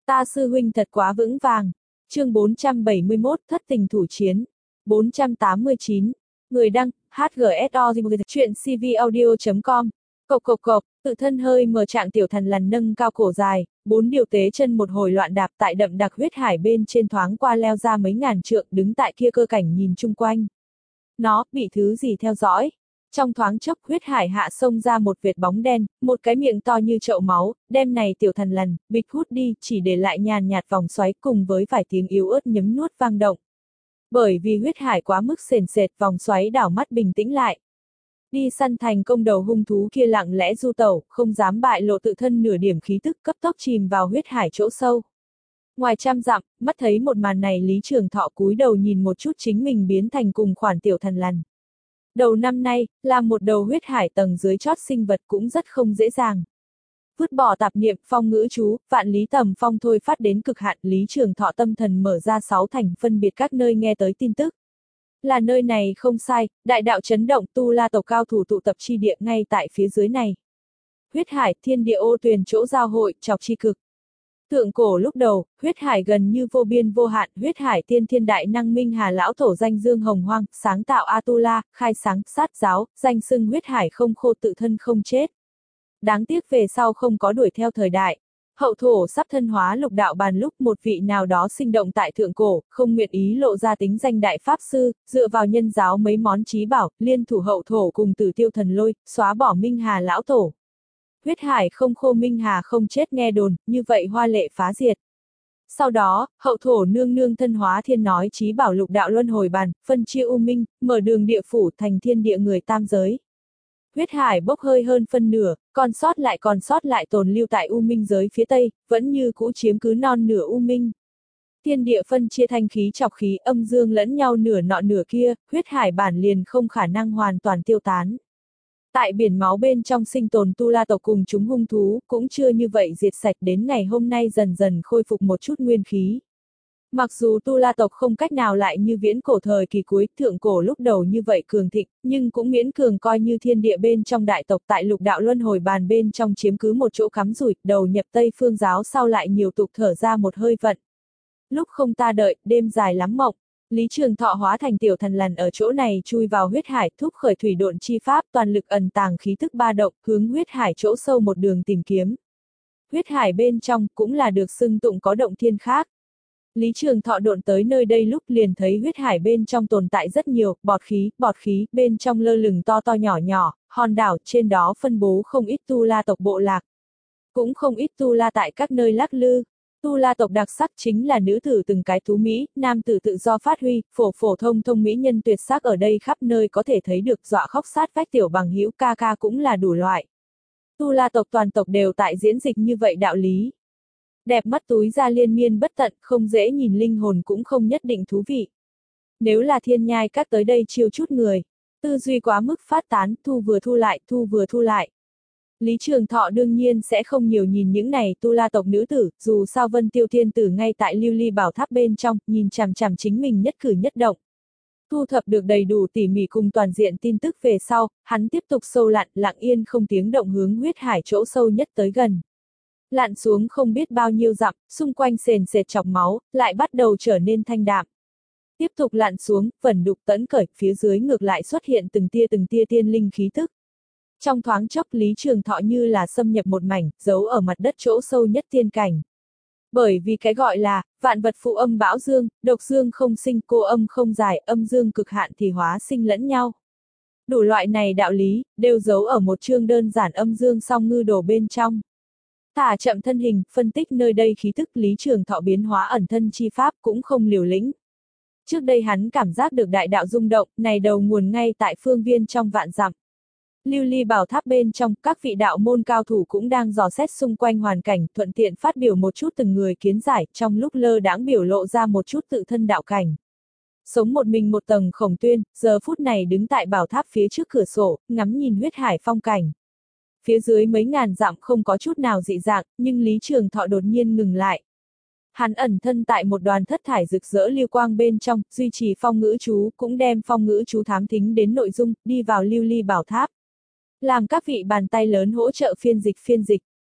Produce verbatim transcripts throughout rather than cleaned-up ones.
Ta sư huynh thật quá vững vàng. Chương bốn trăm bảy mươi mốt, thất tình thủ chiến. bốn trăm tám mươi chín. Người đăng, hát giê ét o chuyện cvaudio chấm com. Cộc cộc cộc, tự thân hơi mờ trạng tiểu thần lằn nâng cao cổ dài, bốn điều tế chân một hồi loạn đạp tại đậm đặc huyết hải bên trên thoáng qua leo ra mấy ngàn trượng đứng tại kia cơ cảnh nhìn chung quanh. Nó, bị thứ gì theo dõi? Trong thoáng chốc huyết hải hạ xông ra một vệt bóng đen, một cái miệng to như chậu máu, đem này tiểu thần lằn, bịch hút đi, chỉ để lại nhàn nhạt vòng xoáy cùng với vài tiếng yếu ớt nhấm nuốt vang động. Bởi vì huyết hải quá mức sền sệt, vòng xoáy đảo mắt bình tĩnh lại. Đi săn thành công đầu hung thú kia lặng lẽ du tẩu, không dám bại lộ tự thân nửa điểm khí tức, cấp tốc chìm vào huyết hải chỗ sâu. Ngoài trăm dặm, mắt thấy một màn này Lý Trường Thọ cúi đầu nhìn một chút chính mình biến thành cùng khoản tiểu thần lằn. Đầu năm nay, làm một đầu huyết hải tầng dưới chót sinh vật cũng rất không dễ dàng. Vứt bỏ tạp niệm, phong ngữ chú, vạn lý tầm phong thôi phát đến cực hạn, Lý Trường Thọ tâm thần mở ra sáu thành phân biệt các nơi nghe tới tin tức. Là nơi này không sai, đại đạo chấn động tu la tộc cao thủ tụ tập chi địa ngay tại phía dưới này. Huyết hải, thiên địa ô tuyền chỗ giao hội, chọc chi cực. Thượng cổ lúc đầu, huyết hải gần như vô biên vô hạn, huyết hải tiên thiên đại năng minh hà lão tổ danh dương hồng hoang, sáng tạo Atula, khai sáng, sát giáo, danh xưng huyết hải không khô tự thân không chết. Đáng tiếc về sau không có đuổi theo thời đại. Hậu thổ sắp thân hóa lục đạo bàn lúc một vị nào đó sinh động tại thượng cổ, không nguyện ý lộ ra tính danh đại pháp sư, dựa vào nhân giáo mấy món trí bảo, liên thủ hậu thổ cùng tử tiêu thần lôi, xóa bỏ minh hà lão tổ. Huyết hải không khô minh hà không chết nghe đồn, như vậy hoa lệ phá diệt. Sau đó, hậu thổ nương nương thân hóa thiên nói trí bảo lục đạo luân hồi bàn, phân chia u minh, mở đường địa phủ thành thiên địa người tam giới. Huyết hải bốc hơi hơn phân nửa, còn sót lại còn sót lại tồn lưu tại u minh giới phía tây, vẫn như cũ chiếm cứ non nửa u minh. Thiên địa phân chia thanh khí chọc khí âm dương lẫn nhau nửa nọ nửa kia, huyết hải bản liền không khả năng hoàn toàn tiêu tán. Tại biển máu bên trong sinh tồn tu la tộc cùng chúng hung thú, cũng chưa như vậy diệt sạch đến ngày hôm nay dần dần khôi phục một chút nguyên khí. Mặc dù tu la tộc không cách nào lại như viễn cổ thời kỳ cuối, thượng cổ lúc đầu như vậy cường thịnh, nhưng cũng miễn cường coi như thiên địa bên trong đại tộc tại lục đạo luân hồi bàn bên trong chiếm cứ một chỗ cắm rủi, đầu nhập Tây phương giáo sau lại nhiều tục thở ra một hơi vận. Lúc không ta đợi, đêm dài lắm mộng. Lý Trường Thọ hóa thành tiểu thần lằn ở chỗ này chui vào huyết hải, thúc khởi thủy độn chi pháp, toàn lực ẩn tàng khí thức ba động, hướng huyết hải chỗ sâu một đường tìm kiếm. Huyết hải bên trong cũng là được xưng tụng có động thiên khác. Lý Trường Thọ độn tới nơi đây lúc liền thấy huyết hải bên trong tồn tại rất nhiều, bọt khí, bọt khí, bên trong lơ lửng to to nhỏ nhỏ, hòn đảo, trên đó phân bố không ít tu la tộc bộ lạc. Cũng không ít tu la tại các nơi lắc lư. Tu la tộc đặc sắc chính là nữ tử từng cái thú mỹ, nam tử tự do phát huy, phổ phổ thông thông mỹ nhân tuyệt sắc ở đây khắp nơi có thể thấy được, dọa khóc sát vách tiểu bằng hữu ca ca cũng là đủ loại. Tu la tộc toàn tộc đều tại diễn dịch như vậy đạo lý. Đẹp mắt túi ra liên miên bất tận, không dễ nhìn linh hồn cũng không nhất định thú vị. Nếu là thiên nhai các tới đây chiêu chút người, tư duy quá mức phát tán, thu vừa thu lại, thu vừa thu lại. Lý Trường Thọ đương nhiên sẽ không nhiều nhìn những này tu la tộc nữ tử, dù sao Vân Tiêu Thiên Tử ngay tại lưu ly bảo tháp bên trong, nhìn chằm chằm chính mình nhất cử nhất động. Thu thập được đầy đủ tỉ mỉ cùng toàn diện tin tức về sau, hắn tiếp tục sâu lặn, lặng yên không tiếng động hướng huyết hải chỗ sâu nhất tới gần. Lặn xuống không biết bao nhiêu dặm, xung quanh sền sệt chọc máu, lại bắt đầu trở nên thanh đạm. Tiếp tục lặn xuống, vẩn đục tẫn cởi, phía dưới ngược lại xuất hiện từng tia từng tia tiên linh khí tức. Trong thoáng chốc Lý Trường Thọ như là xâm nhập một mảnh, giấu ở mặt đất chỗ sâu nhất tiên cảnh. Bởi vì cái gọi là, vạn vật phụ âm bão dương, độc dương không sinh, cô âm không giải, âm dương cực hạn thì hóa sinh lẫn nhau. Đủ loại này đạo lý, đều giấu ở một chương đơn giản âm dương song ngư đồ bên trong. Thả chậm thân hình, phân tích nơi đây khí thức Lý Trường Thọ biến hóa ẩn thân chi pháp cũng không liều lĩnh. Trước đây hắn cảm giác được đại đạo rung động, này đầu nguồn ngay tại phương viên trong vạn dặm. Lưu ly bảo tháp bên trong, các vị đạo môn cao thủ cũng đang dò xét xung quanh hoàn cảnh, thuận tiện phát biểu một chút từng người kiến giải, trong lúc lơ đãng biểu lộ ra một chút tự thân đạo cảnh. Sống một mình một tầng Khổng Tuyên, giờ phút này đứng tại bảo tháp phía trước cửa sổ, ngắm nhìn huyết hải phong cảnh. Phía dưới mấy ngàn dặm không có chút nào dị dạng, nhưng Lý Trường Thọ đột nhiên ngừng lại. Hắn ẩn thân tại một đoàn thất thải rực rỡ lưu quang bên trong, duy trì phong ngữ chú, cũng đem phong ngữ chú thám thính đến nội dung, đi vào lưu ly bảo tháp. Làm các vị bàn tay lớn hỗ trợ phiên dịch phiên dịch.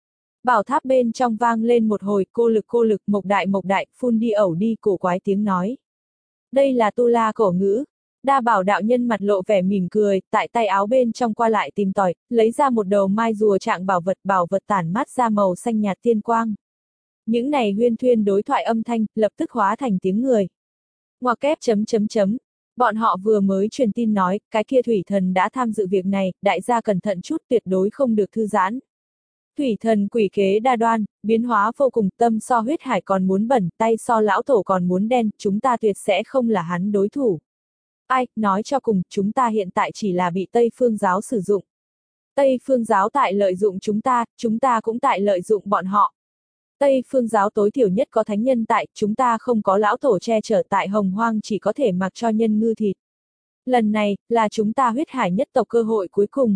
Bảo tháp bên trong vang lên một hồi cô lực cô lực mộc đại mộc đại, phun đi ẩu đi cổ quái tiếng nói. Đây là tu la cổ ngữ. Đa bảo đạo nhân mặt lộ vẻ mỉm cười, tại tay áo bên trong qua lại tìm tòi, lấy ra một đầu mai rùa trạng bảo vật, bảo vật tản mát ra màu xanh nhạt tiên quang. Những này huyên thuyên đối thoại âm thanh, lập tức hóa thành tiếng người. Ngoặc kép chấm chấm chấm. Bọn họ vừa mới truyền tin nói, cái kia thủy thần đã tham dự việc này, đại gia cẩn thận chút, tuyệt đối không được thư giãn. Thủy thần quỷ kế đa đoan, biến hóa vô cùng, tâm so huyết hải còn muốn bẩn, tay so lão tổ còn muốn đen, chúng ta tuyệt sẽ không là hắn đối thủ. Ai, nói cho cùng, chúng ta hiện tại chỉ là bị Tây Phương giáo sử dụng. Tây Phương giáo tại lợi dụng chúng ta, chúng ta cũng tại lợi dụng bọn họ. Tây Phương giáo tối thiểu nhất có thánh nhân tại, chúng ta không có lão tổ che chở tại hồng hoang chỉ có thể mặc cho nhân ngư thịt. Lần này, là chúng ta huyết hải nhất tộc cơ hội cuối cùng.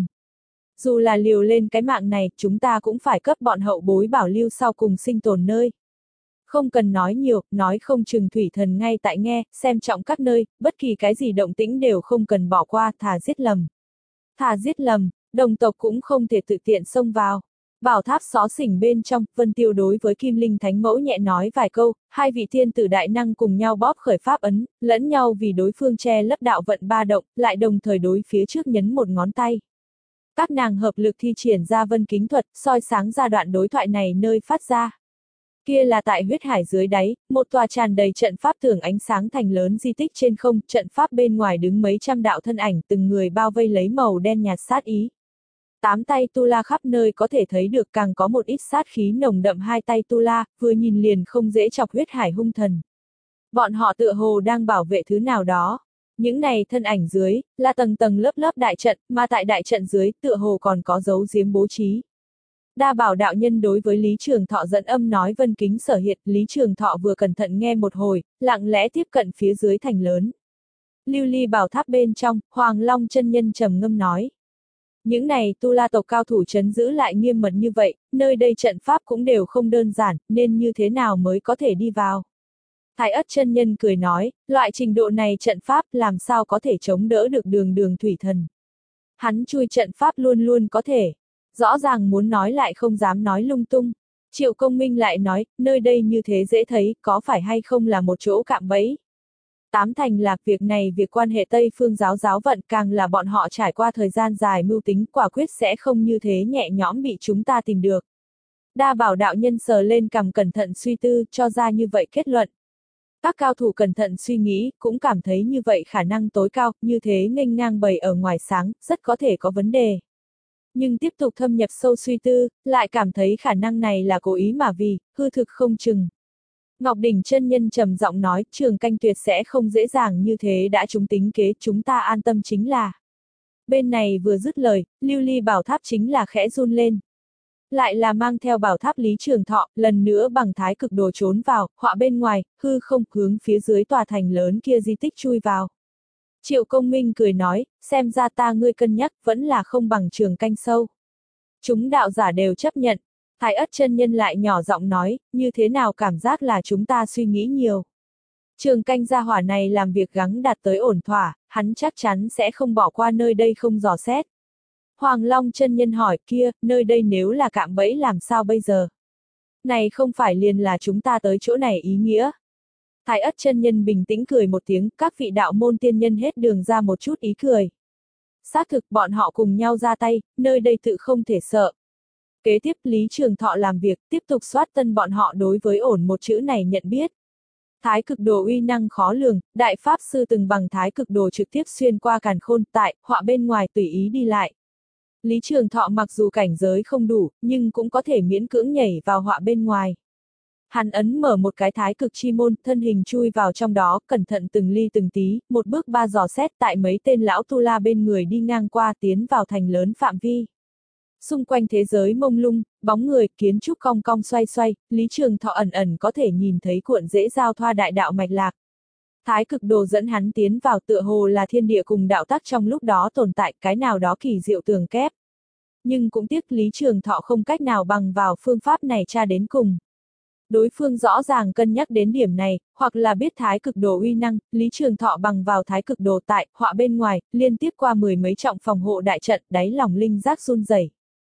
Dù là liều lên cái mạng này, chúng ta cũng phải cấp bọn hậu bối bảo lưu sau cùng sinh tồn nơi. Không cần nói nhiều, nói không chừng thủy thần ngay tại nghe, xem trọng các nơi, bất kỳ cái gì động tĩnh đều không cần bỏ qua, thà giết lầm. Thà giết lầm, đồng tộc cũng không thể tự tiện xông vào. Bảo tháp xó xỉnh bên trong, Vân Tiêu đối với Kim Linh Thánh Mẫu nhẹ nói vài câu, hai vị thiên tử đại năng cùng nhau bóp khởi pháp ấn, lẫn nhau vì đối phương che lấp đạo vận ba động, lại đồng thời đối phía trước nhấn một ngón tay. Các nàng hợp lực thi triển ra vân kính thuật, soi sáng ra đoạn đối thoại này nơi phát ra. Kia là tại huyết hải dưới đáy, một tòa tràn đầy trận pháp tưởng ánh sáng thành lớn di tích trên không, trận pháp bên ngoài đứng mấy trăm đạo thân ảnh, từng người bao vây lấy màu đen nhạt sát ý. Tám tay tu la khắp nơi có thể thấy được, càng có một ít sát khí nồng đậm hai tay tu la, vừa nhìn liền không dễ chọc huyết hải hung thần. Bọn họ tựa hồ đang bảo vệ thứ nào đó. Những này thân ảnh dưới, là tầng tầng lớp lớp đại trận, mà tại đại trận dưới, tựa hồ còn có dấu giếm bố trí. Đa bảo đạo nhân đối với Lý Trường Thọ dẫn âm nói vân kính sở hiện, Lý Trường Thọ vừa cẩn thận nghe một hồi, lặng lẽ tiếp cận phía dưới thành lớn. Lưu ly bảo tháp bên trong, Hoàng Long chân nhân trầm ngâm nói. Những này tu la tộc cao thủ trấn giữ lại nghiêm mật như vậy, nơi đây trận pháp cũng đều không đơn giản, nên như thế nào mới có thể đi vào. Thái ất chân nhân cười nói, loại trình độ này trận pháp làm sao có thể chống đỡ được đường đường thủy thần. Hắn chui trận pháp luôn luôn có thể. Rõ ràng muốn nói lại không dám nói lung tung. Triệu Công Minh lại nói, nơi đây như thế dễ thấy, có phải hay không là một chỗ cạm bẫy. Tám thành là việc này việc quan hệ Tây Phương giáo giáo vận, càng là bọn họ trải qua thời gian dài mưu tính, quả quyết sẽ không như thế nhẹ nhõm bị chúng ta tìm được. Đa bảo đạo nhân sờ lên cằm cẩn thận suy tư, cho ra như vậy kết luận. Các cao thủ cẩn thận suy nghĩ, cũng cảm thấy như vậy khả năng tối cao, như thế nghênh ngang bày ở ngoài sáng, rất có thể có vấn đề. Nhưng tiếp tục thâm nhập sâu suy tư, lại cảm thấy khả năng này là cố ý mà vì, hư thực không chừng. Ngọc Đỉnh chân nhân trầm giọng nói, Trường Canh tuyệt sẽ không dễ dàng như thế đã chúng tính kế, chúng ta an tâm chính là. Bên này vừa dứt lời, lưu ly bảo tháp chính là khẽ run lên. Lại là mang theo bảo tháp Lý Trường Thọ, lần nữa bằng thái cực đồ trốn vào, họa bên ngoài, hư không hướng phía dưới tòa thành lớn kia di tích chui vào. Triệu Công Minh cười nói, xem ra ta ngươi cân nhắc vẫn là không bằng Trường Canh sâu. Chúng đạo giả đều chấp nhận. Thái ất chân nhân lại nhỏ giọng nói, như thế nào cảm giác là chúng ta suy nghĩ nhiều. Trường Canh gia hỏa này làm việc gắng đạt tới ổn thỏa, hắn chắc chắn sẽ không bỏ qua nơi đây không dò xét. Hoàng Long chân nhân hỏi, kia, nơi đây nếu là cạm bẫy làm sao bây giờ? Này không phải liền là chúng ta tới chỗ này ý nghĩa. Thái ất chân nhân bình tĩnh cười một tiếng, các vị đạo môn tiên nhân hết đường ra một chút ý cười. Xác thực bọn họ cùng nhau ra tay, nơi đây tự không thể sợ. Kế tiếp Lý Trường Thọ làm việc, tiếp tục soát tân bọn họ đối với ổn một chữ này nhận biết. Thái cực đồ uy năng khó lường, đại pháp sư từng bằng thái cực đồ trực tiếp xuyên qua càn khôn tại, họa bên ngoài tùy ý đi lại. Lý Trường Thọ mặc dù cảnh giới không đủ, nhưng cũng có thể miễn cưỡng nhảy vào họa bên ngoài. Hắn ấn mở một cái thái cực chi môn, thân hình chui vào trong đó, cẩn thận từng ly từng tí, một bước ba dò xét tại mấy tên lão tu la bên người đi ngang qua tiến vào thành lớn phạm vi. Xung quanh thế giới mông lung, bóng người, kiến trúc cong cong xoay xoay, Lý Trường Thọ ẩn ẩn có thể nhìn thấy cuộn dễ giao thoa đại đạo mạch lạc. Thái cực đồ dẫn hắn tiến vào tựa hồ là thiên địa cùng đạo tắc trong lúc đó tồn tại cái nào đó kỳ diệu tường kép. Nhưng cũng tiếc Lý Trường Thọ không cách nào bằng vào phương pháp này tra đến cùng. Đối phương rõ ràng cân nhắc đến điểm này, hoặc là biết thái cực đồ uy năng, Lý Trường Thọ bằng vào thái cực đồ tại, họa bên ngoài, liên tiếp qua mười mấy trọng phòng hộ đại trận, đáy lòng linh giác run rẩy.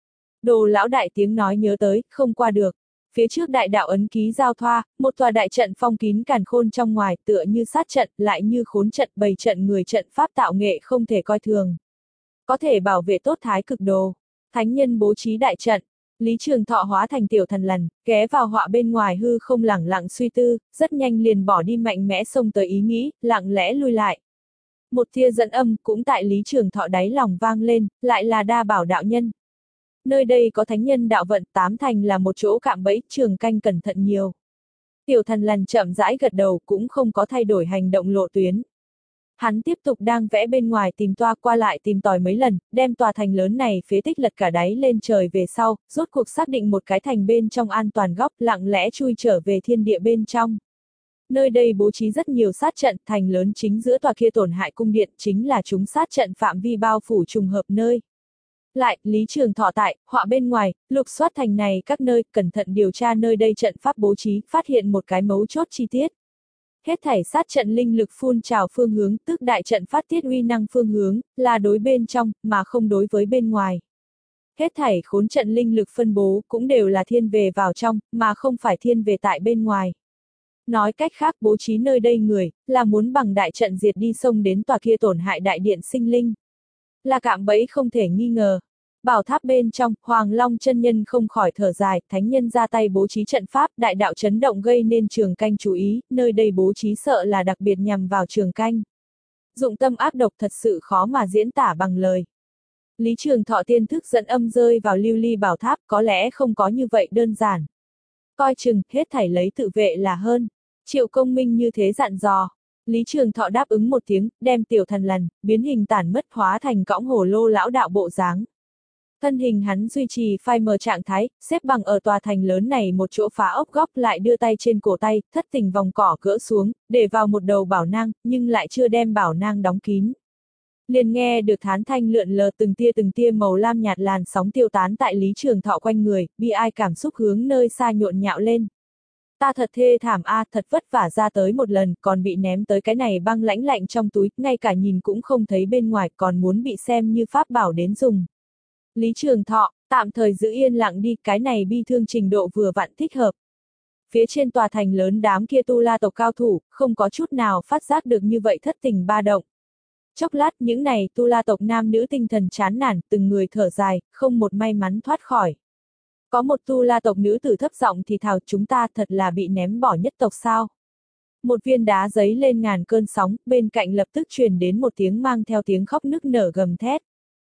Đồ lão đại tiếng nói nhớ tới, không qua được. Phía trước đại đạo ấn ký giao thoa, một tòa đại trận phong kín càn khôn trong ngoài, tựa như sát trận, lại như khốn trận, bày trận người trận pháp tạo nghệ không thể coi thường. Có thể bảo vệ tốt thái cực đồ. Thánh nhân bố trí đại trận. Lý Trường Thọ hóa thành tiểu thần lần, ghé vào họa bên ngoài hư không lẳng lặng suy tư, rất nhanh liền bỏ đi mạnh mẽ xông tới ý nghĩ, lặng lẽ lui lại. Một tia dẫn âm cũng tại Lý Trường Thọ đáy lòng vang lên, lại là đa bảo đạo nhân. Nơi đây có thánh nhân đạo vận, tám thành là một chỗ cạm bẫy, Trường Canh cẩn thận nhiều. Tiểu thần lần chậm rãi gật đầu cũng không có thay đổi hành động lộ tuyến. Hắn tiếp tục đang vẽ bên ngoài tìm toa qua lại tìm tòi mấy lần, đem tòa thành lớn này phế tích lật cả đáy lên trời về sau, rốt cuộc xác định một cái thành bên trong an toàn góc, lặng lẽ chui trở về thiên địa bên trong. Nơi đây bố trí rất nhiều sát trận, thành lớn chính giữa tòa kia tổn hại cung điện chính là chúng sát trận phạm vi bao phủ trùng hợp nơi. Lại, Lý Trường Thọ tại, họa bên ngoài, lục soát thành này các nơi, cẩn thận điều tra nơi đây trận pháp bố trí, phát hiện một cái mấu chốt chi tiết. Hết thảy sát trận linh lực phun trào phương hướng, tức đại trận phát tiết uy năng phương hướng, là đối bên trong, mà không đối với bên ngoài. Hết thảy khốn trận linh lực phân bố, cũng đều là thiên về vào trong, mà không phải thiên về tại bên ngoài. Nói cách khác bố trí nơi đây người, là muốn bằng đại trận diệt đi sông đến tòa kia tổn hại đại điện sinh linh. Là cạm bẫy không thể nghi ngờ. Bảo tháp bên trong, Hoàng Long chân nhân không khỏi thở dài, thánh nhân ra tay bố trí trận pháp, đại đạo chấn động gây nên Trường Canh chú ý, nơi đây bố trí sợ là đặc biệt nhằm vào Trường Canh. Dụng tâm ác độc thật sự khó mà diễn tả bằng lời. Lý Trường Thọ tiên thức dẫn âm rơi vào lưu ly bảo tháp, có lẽ không có như vậy đơn giản. Coi chừng, hết thảy lấy tự vệ là hơn. Triệu Công Minh như thế dặn dò. Lý Trường Thọ đáp ứng một tiếng, đem tiểu thần lần, biến hình tản mất hóa thành cõng hổ lô lão đạo bộ dáng. Thân hình hắn duy trì phai mờ trạng thái, xếp bằng ở tòa thành lớn này một chỗ phá ốc góc, lại đưa tay trên cổ tay, thất tình vòng cỏ gỡ xuống, để vào một đầu bảo nang, nhưng lại chưa đem bảo nang đóng kín. Liền nghe được thán thanh lượn lờ từng tia từng tia màu lam nhạt làn sóng tiêu tán tại Lý Trường Thọ quanh người, bi ai cảm xúc hướng nơi xa nhộn nhạo lên. Ta thật thê thảm a, à, thật vất vả ra tới một lần, còn bị ném tới cái này băng lãnh lạnh trong túi, ngay cả nhìn cũng không thấy bên ngoài, còn muốn bị xem như pháp bảo đến dùng. Lý Trường Thọ, tạm thời giữ yên lặng đi, cái này bi thương trình độ vừa vặn thích hợp. Phía trên tòa thành lớn đám kia tu la tộc cao thủ, không có chút nào phát giác được như vậy thất tình ba động. Chốc lát những này tu la tộc nam nữ tinh thần chán nản, từng người thở dài, không một may mắn thoát khỏi. Có một tu la tộc nữ tử thấp giọng thì thào, chúng ta thật là bị ném bỏ nhất tộc sao. Một viên đá giấy lên ngàn cơn sóng, bên cạnh lập tức truyền đến một tiếng mang theo tiếng khóc nức nở gầm thét.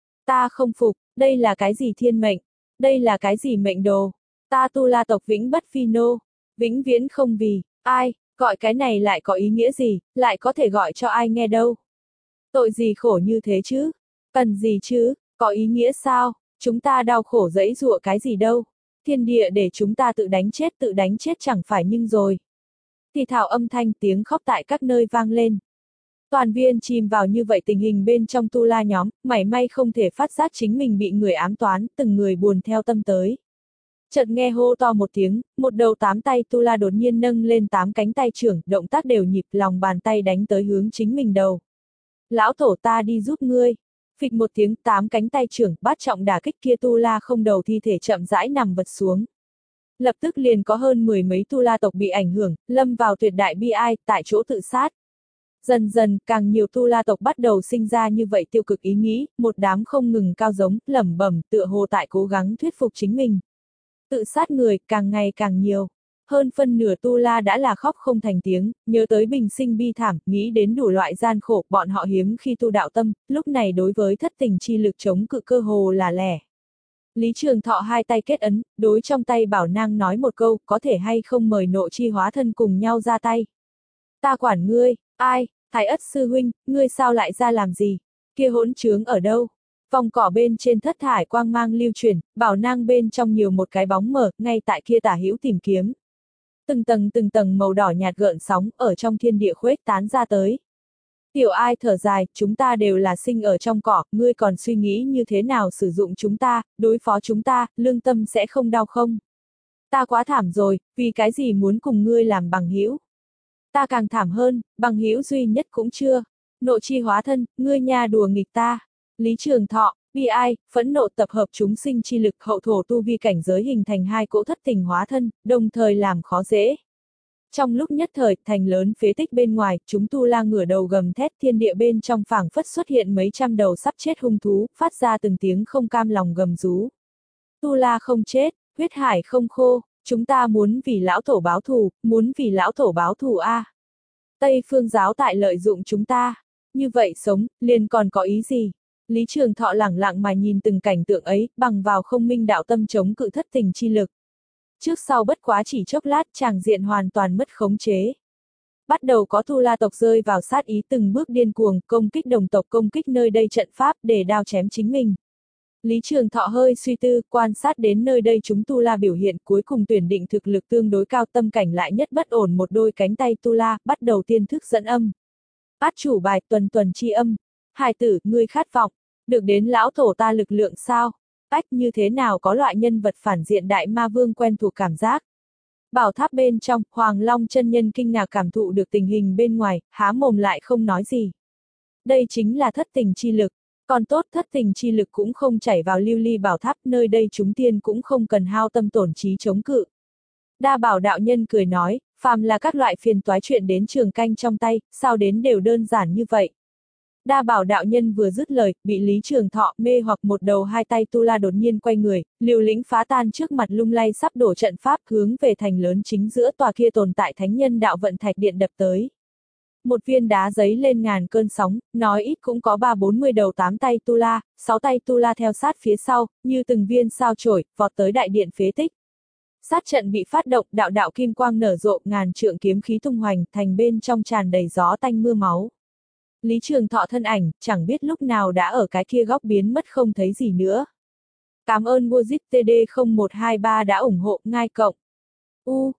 Ta không phục, đây là cái gì thiên mệnh, đây là cái gì mệnh đồ, ta tu la tộc vĩnh bất phi nô, vĩnh viễn không vì, ai, gọi cái này lại có ý nghĩa gì, lại có thể gọi cho ai nghe đâu. Tội gì khổ như thế chứ, cần gì chứ, có ý nghĩa sao, chúng ta đau khổ dẫy dụa cái gì đâu, thiên địa để chúng ta tự đánh chết tự đánh chết chẳng phải nhưng rồi. Thì thảo âm thanh tiếng khóc tại các nơi vang lên. Toàn viên chìm vào như vậy tình hình bên trong tu la nhóm, mảy may không thể phát giác chính mình bị người ám toán, từng người buồn theo tâm tới. Chợt nghe hô to một tiếng, một đầu tám tay tu la đột nhiên nâng lên tám cánh tay trưởng, động tác đều nhịp, lòng bàn tay đánh tới hướng chính mình đầu. Lão tổ ta đi giúp ngươi. Phịch một tiếng, tám cánh tay trưởng, bát trọng đả kích kia tu la không đầu thi thể chậm rãi nằm vật xuống. Lập tức liền có hơn mười mấy tu la tộc bị ảnh hưởng, lâm vào tuyệt đại bi ai, tại chỗ tự sát. Dần dần, càng nhiều tu la tộc bắt đầu sinh ra như vậy tiêu cực ý nghĩ, một đám không ngừng cao giống, lẩm bẩm, tựa hồ tại cố gắng thuyết phục chính mình. Tự sát người, càng ngày càng nhiều. Hơn phân nửa tu la đã là khóc không thành tiếng, nhớ tới bình sinh bi thảm, nghĩ đến đủ loại gian khổ, bọn họ hiếm khi tu đạo tâm, lúc này đối với thất tình chi lực chống cự cơ hồ là lẻ. Lý Trường Thọ hai tay kết ấn, đối trong tay bảo nang nói một câu, có thể hay không mời nộ chi hóa thân cùng nhau ra tay. Ta quản ngươi, ai, Thái Ất sư huynh, ngươi sao lại ra làm gì, kia hỗn trướng ở đâu? Vòng cỏ bên trên thất thải quang mang lưu chuyển, bảo nang bên trong nhiều một cái bóng mờ, ngay tại kia tả hữu tìm kiếm. Từng tầng từng tầng màu đỏ nhạt gợn sóng, ở trong thiên địa khuếch tán ra tới. Tiểu Ai thở dài, chúng ta đều là sinh ở trong cỏ, ngươi còn suy nghĩ như thế nào sử dụng chúng ta, đối phó chúng ta, lương tâm sẽ không đau không? Ta quá thảm rồi, vì cái gì muốn cùng ngươi làm bằng hữu? Ta càng thảm hơn, bằng hữu duy nhất cũng chưa. Nộ chi hóa thân, ngươi nha đùa nghịch ta. Lý Trường Thọ, Bi ai, phẫn nộ tập hợp chúng sinh chi lực hậu thổ tu vi cảnh giới hình thành hai cỗ thất tình hóa thân, đồng thời làm khó dễ. Trong lúc nhất thời, thành lớn phế tích bên ngoài, chúng tu la ngửa đầu gầm thét, thiên địa bên trong phảng phất xuất hiện mấy trăm đầu sắp chết hung thú, phát ra từng tiếng không cam lòng gầm rú. Tu la không chết, huyết hải không khô, chúng ta muốn vì lão tổ báo thù, muốn vì lão tổ báo thù a. Tây phương giáo tại lợi dụng chúng ta, như vậy sống, liền còn có ý gì? Lý Trường Thọ lẳng lặng mà nhìn từng cảnh tượng ấy, bằng vào không minh đạo tâm chống cự thất tình chi lực. Trước sau bất quá chỉ chốc lát, tràng diện hoàn toàn mất khống chế. Bắt đầu có tu la tộc rơi vào sát ý từng bước điên cuồng, công kích đồng tộc, công kích nơi đây trận pháp để đao chém chính mình. Lý Trường Thọ hơi suy tư, quan sát đến nơi đây chúng tu la biểu hiện, cuối cùng tuyển định thực lực tương đối cao, tâm cảnh lại nhất bất ổn, một đôi cánh tay tu la, bắt đầu tiên thức dẫn âm. Át chủ bài, tuần tuần chi âm. Hài tử, ngươi khát vọng, được đến lão tổ ta lực lượng sao? Ách, như thế nào có loại nhân vật phản diện đại ma vương quen thuộc cảm giác. Bảo tháp bên trong, Hoàng Long chân nhân kinh ngạc cảm thụ được tình hình bên ngoài, há mồm lại không nói gì. Đây chính là thất tình chi lực. Còn tốt, thất tình chi lực cũng không chảy vào lưu ly bảo tháp, nơi đây chúng tiên cũng không cần hao tâm tổn trí chống cự. Đa Bảo đạo nhân cười nói, phàm là các loại phiền toái chuyện đến trường canh trong tay, sao đến đều đơn giản như vậy. Đa Bảo đạo nhân vừa dứt lời, bị Lý Trường Thọ mê hoặc một đầu hai tay tu la đột nhiên quay người, liều lĩnh phá tan trước mặt lung lay sắp đổ trận pháp, hướng về thành lớn chính giữa tòa kia tồn tại thánh nhân đạo vận thạch điện đập tới. Một viên đá giấy lên ngàn cơn sóng, nói ít cũng có ba bốn mươi đầu tám tay tu la, sáu tay tu la theo sát phía sau, như từng viên sao chổi, vọt tới đại điện phế tích. Sát trận bị phát động, đạo đạo kim quang nở rộ, ngàn trượng kiếm khí tung hoành, thành bên trong tràn đầy gió tanh mưa máu. Lý Trường Thọ thân ảnh, chẳng biết lúc nào đã ở cái kia góc biến mất không thấy gì nữa. Cảm ơn Mojit T D không một hai ba đã ủng hộ, ngai cộng. U,